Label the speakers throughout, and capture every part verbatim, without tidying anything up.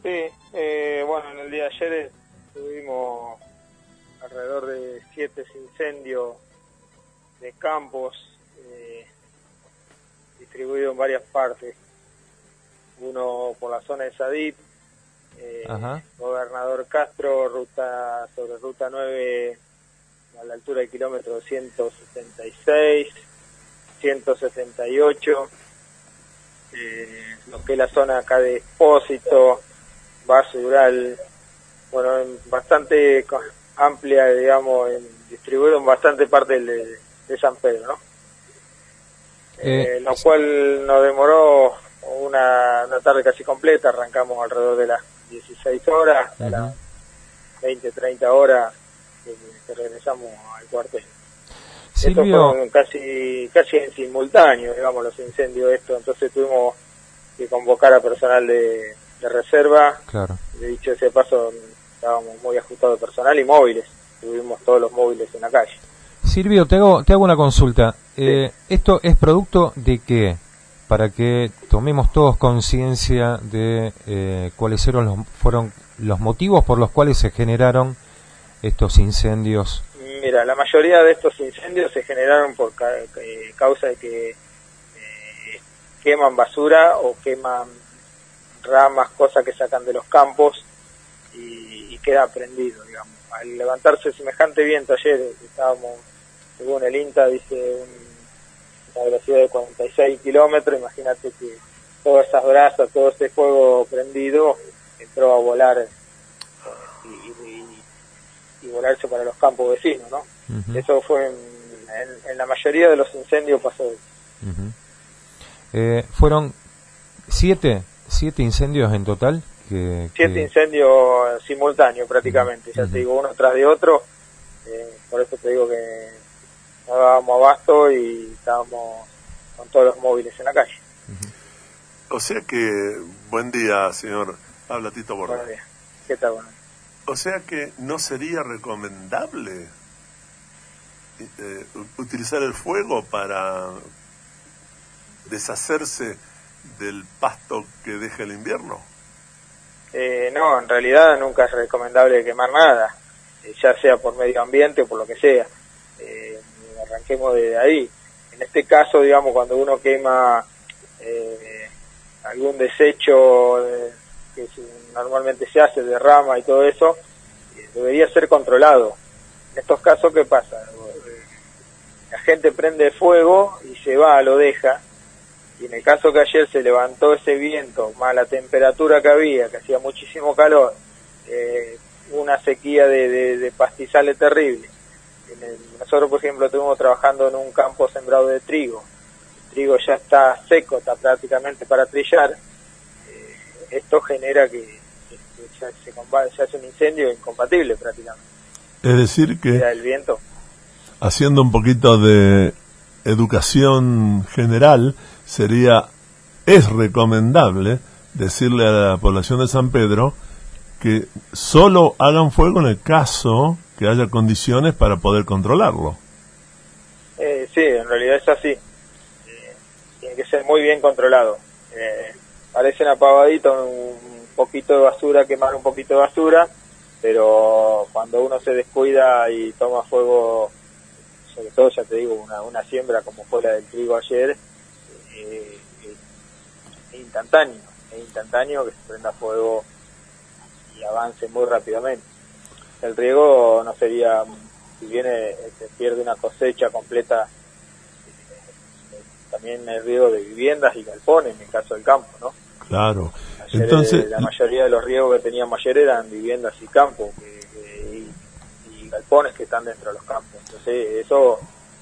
Speaker 1: Sí, eh, bueno, en el día de ayer tuvimos alrededor de siete incendios de campos eh, distribuidos en varias partes. Uno por la zona de Sadip, eh, Gobernador Castro, ruta sobre ruta nueve a la altura del kilómetro ciento setenta y seis, ciento sesenta y ocho, eh, lo que es la zona acá de Expósito, base rural, bueno, bastante amplia, digamos, en, distribuido en bastante parte de, de San Pedro, ¿no? Eh, eh, lo cual nos demoró una, una tarde casi completa. Arrancamos alrededor de las dieciséis horas, hasta uh-huh. las veinte, treinta horas que, que regresamos al cuartel. Silvio... Esto fue casi, casi en simultáneo, digamos, los incendios estos, entonces tuvimos que convocar a personal de, de reserva.
Speaker 2: Claro.
Speaker 1: De dicho ese paso, estábamos muy ajustados de personal y móviles, tuvimos todos los móviles en la calle.
Speaker 2: Silvio, te hago, te hago una consulta. Eh, sí. ¿Esto es producto de qué? Para que tomemos todos conciencia de eh, cuáles fueron los, fueron los motivos por los cuales se generaron estos incendios.
Speaker 1: Mira, la mayoría de estos incendios se generaron por ca eh, causa de que eh, queman basura o queman ramas, cosas que sacan de los campos y, y queda prendido, digamos. Al levantarse semejante viento ayer, estábamos, según el INTA, dice un, una velocidad de cuarenta y seis kilómetros, imagínate que todas esas brasas, todo ese fuego prendido, entró a volar eh, y, y, y volarse para los campos vecinos, ¿no? Uh-huh. Eso fue en, en, en la mayoría de los incendios pasó.
Speaker 2: Uh-huh. eh, ¿Fueron siete, siete incendios en total? Que,
Speaker 1: siete
Speaker 2: que...
Speaker 1: incendios simultáneos prácticamente, uh-huh. ya te digo, uno tras de otro, eh, por eso te digo que no dábamos abasto y estábamos con todos los móviles en la calle.
Speaker 3: Uh-huh. O sea que, buen día, señor, habla Tito Borda.
Speaker 1: Buenos días, ¿qué tal? Bueno.
Speaker 3: O sea que no sería recomendable eh, utilizar el fuego para deshacerse del pasto que deja el invierno.
Speaker 1: Eh, no, en realidad nunca es recomendable quemar nada, eh, ya sea por medio ambiente o por lo que sea. Eh, arranquemos de ahí. En este caso, digamos, cuando uno quema eh, algún desecho eh, que normalmente se hace de rama y todo eso, eh, debería ser controlado. En estos casos, ¿qué pasa? La gente prende fuego y se va, lo deja. Y en el caso que ayer se levantó ese viento, más la temperatura que había, que hacía muchísimo calor, eh, una sequía de, de, de pastizales terrible. En el, nosotros, por ejemplo, estuvimos trabajando en un campo sembrado de trigo. El trigo ya está seco, está prácticamente para trillar. Eh, esto genera que, que, que ya se, combate, se hace un incendio incompatible prácticamente.
Speaker 3: Es decir que,
Speaker 1: el viento.
Speaker 3: Haciendo un poquito de educación general, sería, es recomendable decirle a la población de San Pedro que solo hagan fuego en el caso que haya condiciones para poder controlarlo.
Speaker 1: Eh, sí, en realidad es así. Eh, tiene que ser muy bien controlado. Eh, parece una pavadita, un poquito de basura, quemar un poquito de basura, pero cuando uno se descuida y toma fuego, sobre todo, ya te digo, una, una siembra como fue la del trigo ayer, eh, es instantáneo, es instantáneo que se prenda fuego y avance muy rápidamente. El riego no sería, si bien eh, se pierde una cosecha completa, eh, también el riego de viviendas y galpones, en el caso del campo, ¿no?
Speaker 3: Claro.
Speaker 1: Ayer,
Speaker 3: Entonces,
Speaker 1: eh, la mayoría de los riegos que teníamos ayer eran viviendas y campos, que, que, y, y galpones que están dentro de los campos. Entonces eso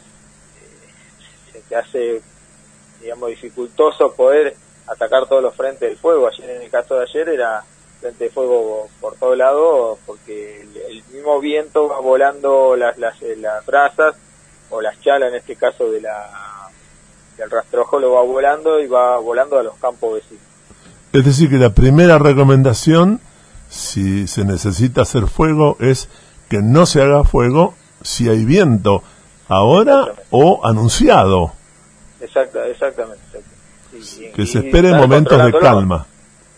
Speaker 1: eh, se te hace, digamos, dificultoso poder atacar todos los frentes del fuego. Ayer, en el caso de ayer, era frente de fuego por todos lados, porque el, el mismo viento va volando las, las, las brasas, o las chalas en este caso de la del rastrojo, lo va volando y va volando a los campos vecinos.
Speaker 3: Es decir, que la primera recomendación, si se necesita hacer fuego, es que no se haga fuego si hay viento, ahora o anunciado.
Speaker 1: Exacta, exactamente. exactamente. Y,
Speaker 3: que
Speaker 1: y,
Speaker 3: se esperen
Speaker 1: y
Speaker 3: momentos de calma.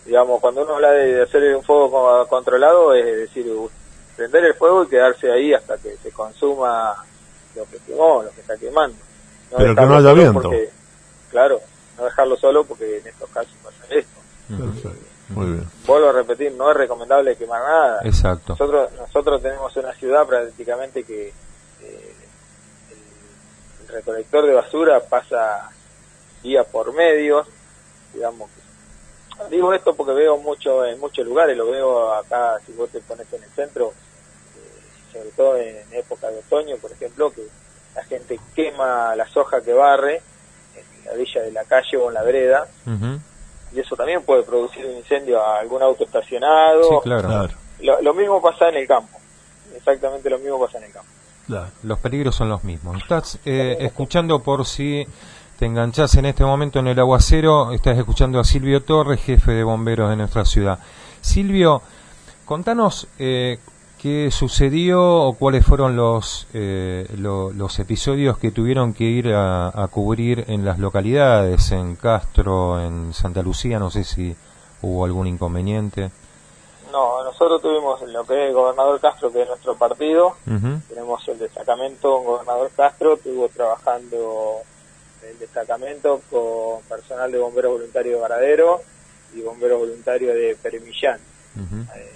Speaker 1: digamos, cuando uno habla de hacer un fuego controlado, es decir, prender el fuego y quedarse ahí hasta que se consuma lo que quemó, lo que está quemando.
Speaker 3: No Pero que no haya viento.
Speaker 1: Porque, claro, no dejarlo solo porque en estos casos pasa esto.
Speaker 3: Perfecto. Muy bien.
Speaker 1: Vuelvo a repetir, no es recomendable quemar nada.
Speaker 2: Exacto.
Speaker 1: Nosotros nosotros tenemos una ciudad prácticamente que eh, el, el recolector de basura pasa día por medio, digamos. Digo esto porque veo mucho en muchos lugares, lo veo acá, si vos te pones en el centro, eh, sobre todo en época de otoño, por ejemplo, que la gente quema la soja que barre en la orilla de la calle o en la vereda. Uh-huh. Y eso también puede producir un incendio a algún auto estacionado.
Speaker 2: Sí, claro. claro.
Speaker 1: Lo, lo mismo pasa en el campo. Exactamente lo mismo pasa en el campo.
Speaker 2: Claro. Los peligros son los mismos. Estás eh, escuchando, por si te enganchás en este momento en el aguacero, estás escuchando a Silvio Torres, jefe de bomberos de nuestra ciudad. Silvio, contanos eh, qué sucedió o cuáles fueron los eh, lo, los episodios que tuvieron que ir a, a cubrir en las localidades, en Castro, en Santa Lucía, no sé si hubo algún inconveniente.
Speaker 1: No, nosotros tuvimos lo que es el Gobernador Castro, que es nuestro partido, uh-huh. Tenemos el destacamento, un Gobernador Castro, estuvo trabajando el destacamento con personal de bomberos voluntarios de Varadero y bomberos voluntarios de Peremillán. Uh-huh. Eh,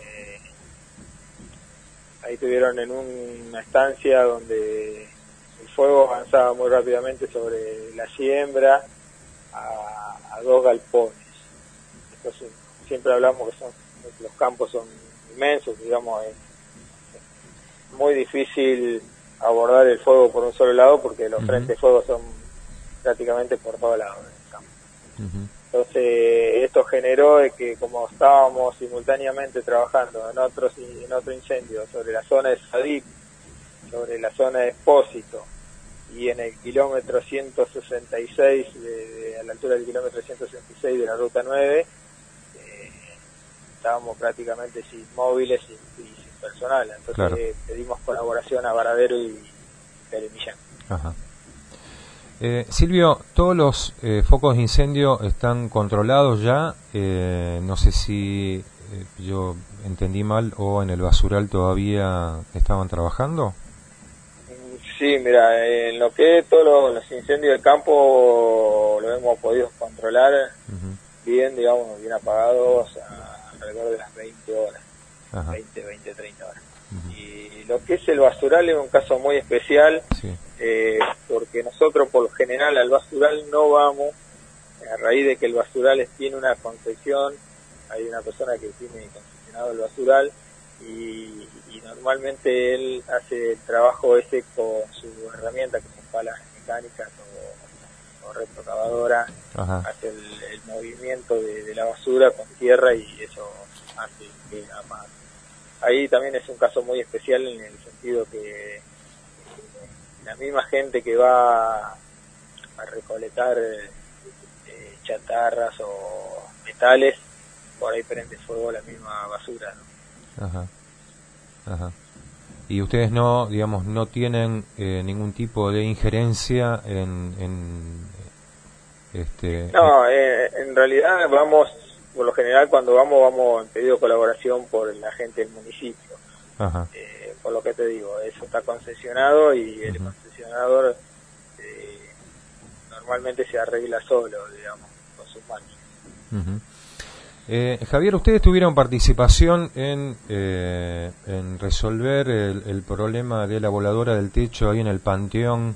Speaker 1: Ahí estuvieron en una estancia donde el fuego avanzaba muy rápidamente sobre la siembra a, a dos galpones. Entonces, siempre hablamos que son los campos son inmensos, digamos, es, es muy difícil abordar el fuego por un solo lado porque los uh-huh. frentes de fuego son prácticamente por todos lados del campo. Uh-huh. Entonces esto generó de que como estábamos simultáneamente trabajando en otros en otro incendio sobre la zona de Sadip, sobre la zona de Expósito y en el kilómetro ciento sesenta y seis de, de, a la altura del kilómetro ciento sesenta y seis de la ruta nueve, eh, estábamos prácticamente sin móviles y, y sin personal. Entonces claro. eh, pedimos colaboración a Varadero y Peremillán.
Speaker 2: Ajá. Eh, Silvio, ¿todos los eh, focos de incendio están controlados ya? Eh, no sé si eh, yo entendí mal o en el basural todavía estaban trabajando.
Speaker 1: Sí, mira, en lo que es todos los, los incendios del campo lo hemos podido controlar uh-huh. bien, digamos, bien apagados a alrededor de las veinte horas, Ajá. veinte, veinte, treinta horas. Uh-huh. Y lo que es el basural es un caso muy especial, sí. eh, porque nosotros por lo general al basural no vamos, a raíz de que el basural tiene una concesión, hay una persona que tiene concesionado el basural y, y normalmente él hace el trabajo ese con su herramienta, que son palas mecánicas o, o retrocavadora, hace el, el movimiento de, de la basura con tierra y eso hace que más. Ahí también es un caso muy especial en el sentido que eh, la misma gente que va a recolectar eh, chatarras o metales, por ahí prende fuego la misma basura, ¿no?
Speaker 2: Ajá, ajá. Y ustedes no, digamos, no tienen eh, ningún tipo de injerencia en, en este.
Speaker 1: No, eh, en realidad vamos. Por lo general cuando vamos, vamos en pedido de colaboración por la gente del municipio. Ajá. Eh, por lo que te digo, eso está concesionado y el uh-huh. concesionador eh, normalmente se arregla solo, digamos, con sus manos.
Speaker 2: Uh-huh. eh, Javier, ¿ustedes tuvieron participación en, eh, en resolver el, el problema de la voladora del techo ahí en el panteón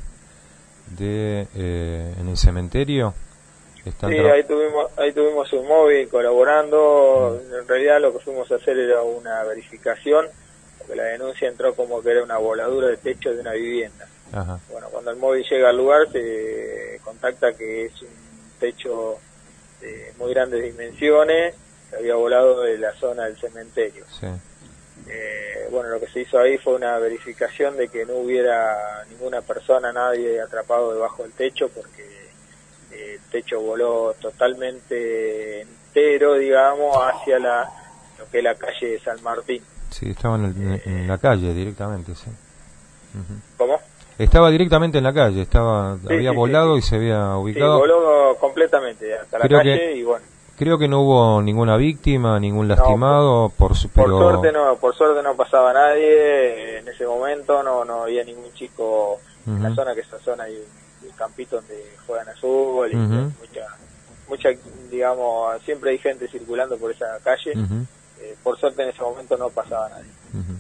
Speaker 2: de eh, en el cementerio?
Speaker 1: Sí, ahí tuvimos, ahí tuvimos un móvil colaborando. Mm. En realidad lo que fuimos a hacer era una verificación, porque la denuncia entró como que era una voladura de techo de una vivienda. Ajá. Bueno, cuando el móvil llega al lugar se contacta que es un techo de muy grandes dimensiones que había volado de la zona del cementerio. Sí. Eh, bueno, lo que se hizo ahí fue una verificación de que no hubiera ninguna persona, nadie atrapado debajo del techo, porque el techo voló totalmente entero, digamos, hacia la lo que es la calle de San Martín.
Speaker 2: Sí, estaba en, el, eh, en la calle directamente, sí. Uh-huh.
Speaker 1: ¿Cómo?
Speaker 2: Estaba directamente en la calle, estaba sí, había sí, volado sí, sí. y se había ubicado.
Speaker 1: Sí, voló completamente hasta
Speaker 2: creo
Speaker 1: la calle
Speaker 2: que,
Speaker 1: y bueno.
Speaker 2: Creo que no hubo ninguna víctima, ningún lastimado,
Speaker 1: no,
Speaker 2: por, su,
Speaker 1: por
Speaker 2: pero...
Speaker 1: suerte no, por suerte no pasaba nadie en ese momento, no no había ningún chico uh-huh. en la zona, que esa zona hay un, un campito donde juegan a fútbol y uh-huh. mucha mucha digamos, siempre hay gente circulando por esa calle. Uh-huh. eh, por suerte en ese momento no pasaba nadie.
Speaker 2: Uh-huh.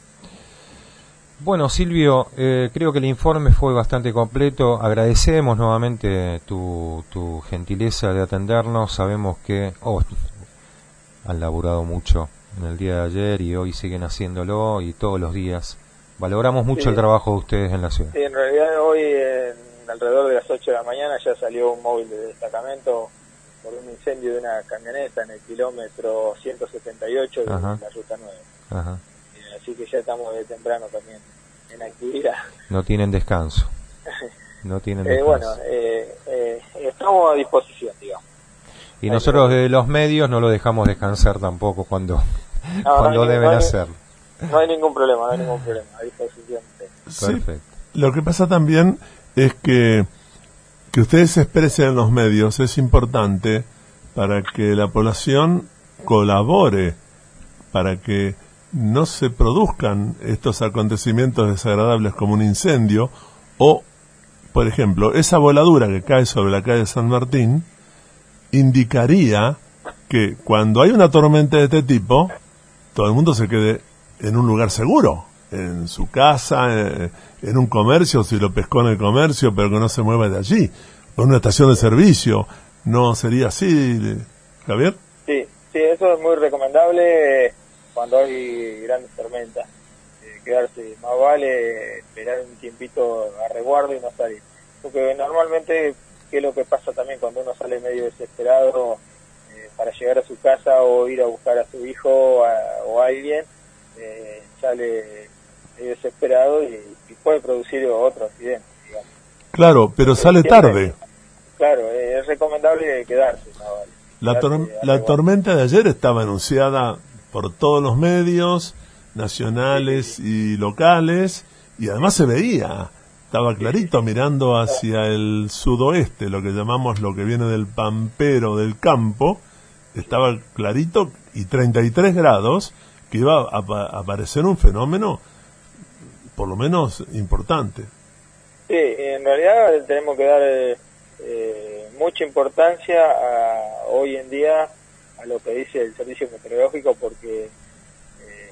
Speaker 2: Bueno, Silvio, eh, creo que el informe fue bastante completo. Agradecemos nuevamente tu, tu gentileza de atendernos. Sabemos que oh, han laburado mucho en el día de ayer y hoy siguen haciéndolo, y todos los días. Valoramos mucho sí. el trabajo de ustedes en la ciudad.
Speaker 1: Sí, en realidad hoy en, alrededor de las ocho de la mañana ya salió un móvil de destacamento por un incendio de una camioneta en el kilómetro ciento setenta y ocho de Ajá. la ruta nueve. Ajá. Así que ya estamos de temprano también en actividad.
Speaker 2: No tienen descanso. No tienen descanso.
Speaker 1: Eh, bueno, eh, eh, estamos a disposición, digamos.
Speaker 2: Y nosotros desde los medios no lo dejamos descansar tampoco cuando, no, cuando no deben no hay, hacerlo.
Speaker 1: No hay ningún problema, no hay ningún problema, a disposición.
Speaker 3: Sí. Perfecto. Lo que pasa también es que que ustedes se expresen en los medios es importante para que la población colabore, para que no se produzcan estos acontecimientos desagradables como un incendio o, por ejemplo, esa voladura que cae sobre la calle San Martín indicaría que cuando hay una tormenta de este tipo, todo el mundo se quede en un lugar seguro, en su casa, en un comercio, si lo pescó en el comercio, pero que no se mueva de allí, o en una estación de servicio. ¿No sería así, Javier?
Speaker 1: Sí, sí, eso es muy recomendable cuando hay grandes tormentas, eh, quedarse, más vale esperar un tiempito a resguardo y no salir, porque normalmente, ¿qué es lo que pasa también cuando uno sale medio desesperado eh, para llegar a su casa o ir a buscar a su hijo a, o a alguien? Eh, sale desesperado y, y puede producir otro accidente, digamos.
Speaker 3: Claro, pero sale tarde.
Speaker 1: Claro, eh, es recomendable quedarse. ¿no? Vale.
Speaker 3: La, tor la tormenta de ayer estaba anunciada por todos los medios nacionales sí, sí, sí. y locales, y además se veía, estaba clarito sí, sí. mirando hacia el sudoeste, lo que llamamos lo que viene del pampero del campo, estaba clarito, y treinta y tres grados, que iba a, a aparecer un fenómeno por lo menos importante.
Speaker 1: Sí, en realidad tenemos que dar eh, eh, mucha importancia a, hoy en día a lo que dice el servicio meteorológico, porque eh,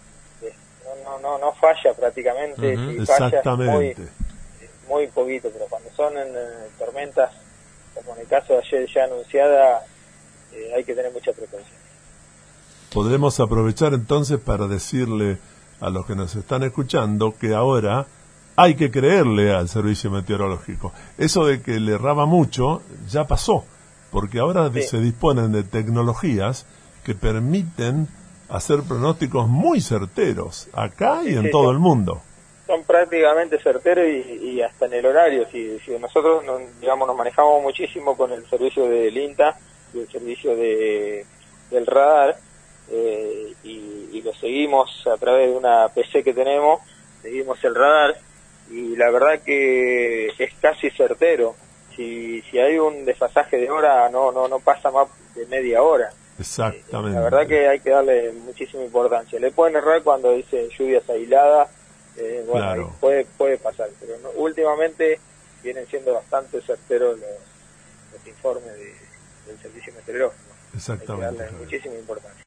Speaker 1: no, no, no falla prácticamente.
Speaker 3: Uh-huh,
Speaker 1: si
Speaker 3: exactamente.
Speaker 1: Falla muy, muy poquito, pero cuando son en, en tormentas, como en el caso de ayer ya anunciada, eh, hay que tener mucha precaución.
Speaker 3: Podremos aprovechar entonces para decirle a los que nos están escuchando que ahora hay que creerle al servicio meteorológico. Eso de que le erraba mucho ya pasó, porque ahora sí. se disponen de tecnologías que permiten hacer pronósticos muy certeros, acá y sí, en sí, todo
Speaker 1: son,
Speaker 3: el mundo.
Speaker 1: Son prácticamente certeros y, y hasta en el horario. Si, si nosotros nos, digamos, nos manejamos muchísimo con el servicio del INTA y el servicio de, del radar, eh, y, y lo seguimos a través de una P C que tenemos, seguimos el radar, y la verdad que es casi certero. Si si hay un desfasaje de hora, no no no pasa más de media hora.
Speaker 3: Exactamente.
Speaker 1: Eh, la verdad que hay que darle muchísima importancia. Le pueden errar cuando dicen lluvias aisladas, eh, bueno, claro. puede puede pasar, pero no, últimamente vienen siendo bastante certeros los, los informes de, del servicio meteorológico.
Speaker 3: Exactamente.
Speaker 1: Hay que darle muchísima importancia.